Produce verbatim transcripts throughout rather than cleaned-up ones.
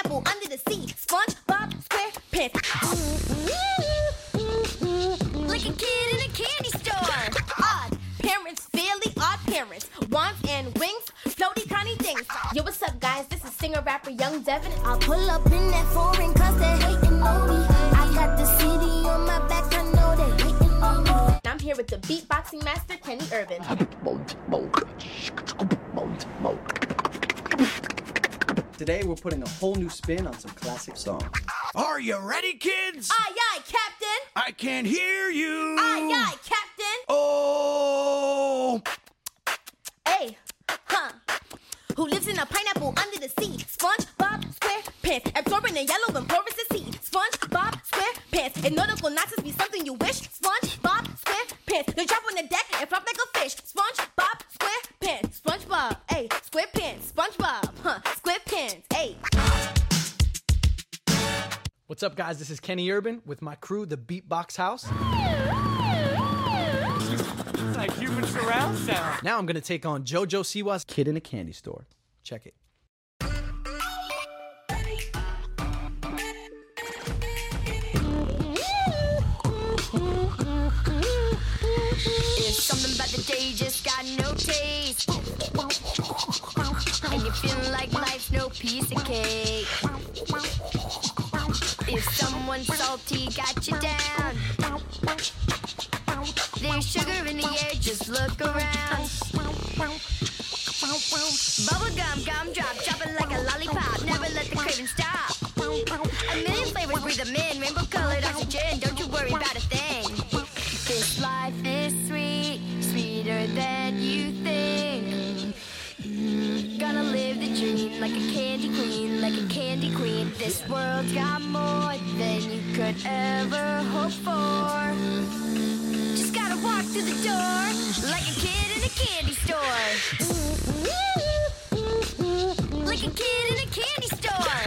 pineapple under the sea. SpongeBob SquarePants. Like a kid in a candy store. Odd parents, fairly odd parents. Wands and wings, floaty tiny things. Yo, what's up, guys? This is singer-rapper Young Devin. I'll pull up in that foreign cause they hating on me. I got the city on my back, I know they hating on me. I'm here with the beatboxing master, Kenny Urban. Today, we're putting a whole new spin on some classic songs. Are you ready, kids? Aye, aye, Captain. I can't hear you. Aye, aye, Captain. Oh. Hey, huh. Who lives in a pineapple under the sea? SpongeBob SquarePants. Absorbing the yellow and porous the sea. SpongeBob SquarePants. If nautical nonsense be something you wish. SpongeBob SquarePants. They drop on the deck and flop like a fish. SpongeBob SquarePants. SpongeBob, hey, SquarePants. SpongeBob, huh, SquarePants, hey. What's up, guys? This is Kenny Urban with my crew, the Beatbox House. It's like human surround sound. Now I'm gonna take on JoJo Siwa's Kid in a Candy Store. Check it. It's something about the day you just got no taste. And you're feeling like life's no piece of cake. If someone salty got you down, there's sugar in the air, just look around. Bubblegum, gumdrop, chopping like a lollipop. Never let the craving stop. A million flavors, breathe them in. Rainbow colored oxygen, don't you worry about a thing. This life is sweet, sweeter than you think. Gonna live the dream like a candy queen, like a candy queen. This world's got more than you could ever hope for. Just gotta walk through the door like a kid in a candy store. Like a kid in a candy store.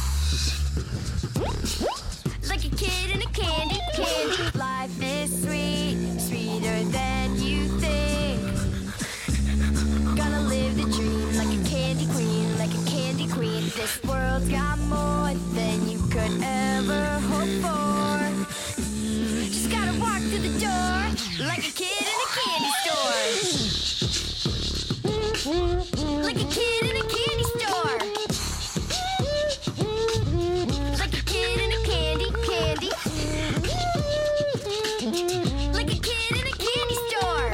Like a kid in a candy, candy. Life is sweet, sweeter than you think. Gonna live the dream like a candy queen, like a candy queen. This world's got more than you could ever hope for. Just gotta walk through the door like a kid in a candy store. Like a kid in a candy store. Like a kid in a candy, candy. Like a kid in a candy store.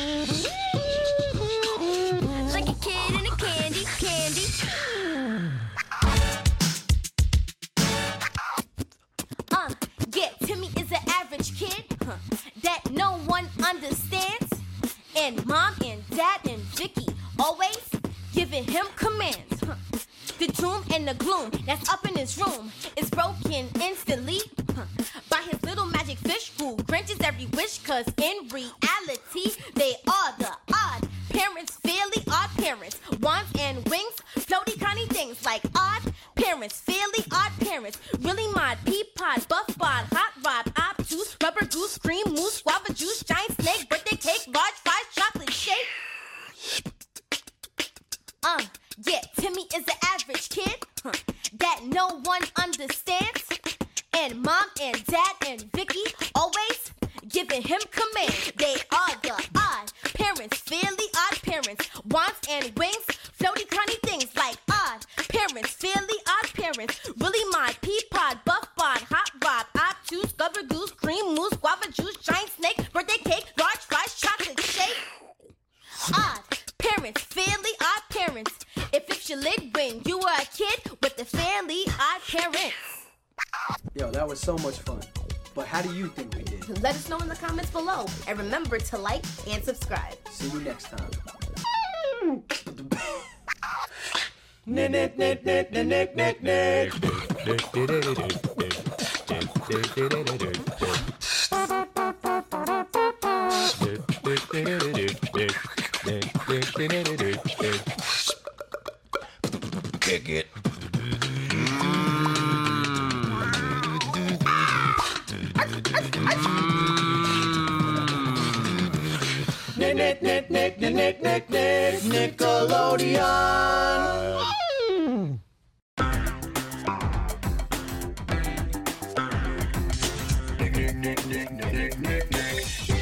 Like a kid in a candy, candy. Uh, yeah, Timmy is an average kid huh, that no one understands. And mom and dad and Vicky always giving him commands. Huh. The doom and the gloom that's up in his room is broken instantly huh, by his little magic fish who granted every wish. Cause in reality, they are the odd parents, fairly odd parents. Wands and wings, floaty tiny things like odd parents, fairly odd parents. Really mod, pea pod, buff bod, hot rod, obtuse, rubber goose, cream mousse, guava juice, giant snake, birthday cake, large fries, chocolate shake. Uh, yeah, Timmy is an average kid huh, that no one understands. And mom and dad and Vicky always giving him commands. They are the odd parents, fairly odd parents. Wands and wings, floaty tiny things like odd parents, fairly odd parents. Really mod, pea pod, buff bod, hot rod, obtuse, rubber goose, cream mousse, guava juice, giant snake, birthday cake, large fries, chocolate shake. Odd parents, fairly odd parents. It flips your lid when you were a kid with the fairly odd parents. Yo, that was so much fun. But how do you think we did? Let us know in the comments below. And remember to like and subscribe. See you next time. Nick, nick, nick, nick, nick, nick, nick. Kick it. Nick, nick, nick, nick, nick, nick, nick, Nickelodeon. nick, nick, nick, nick, nick, nick, nick.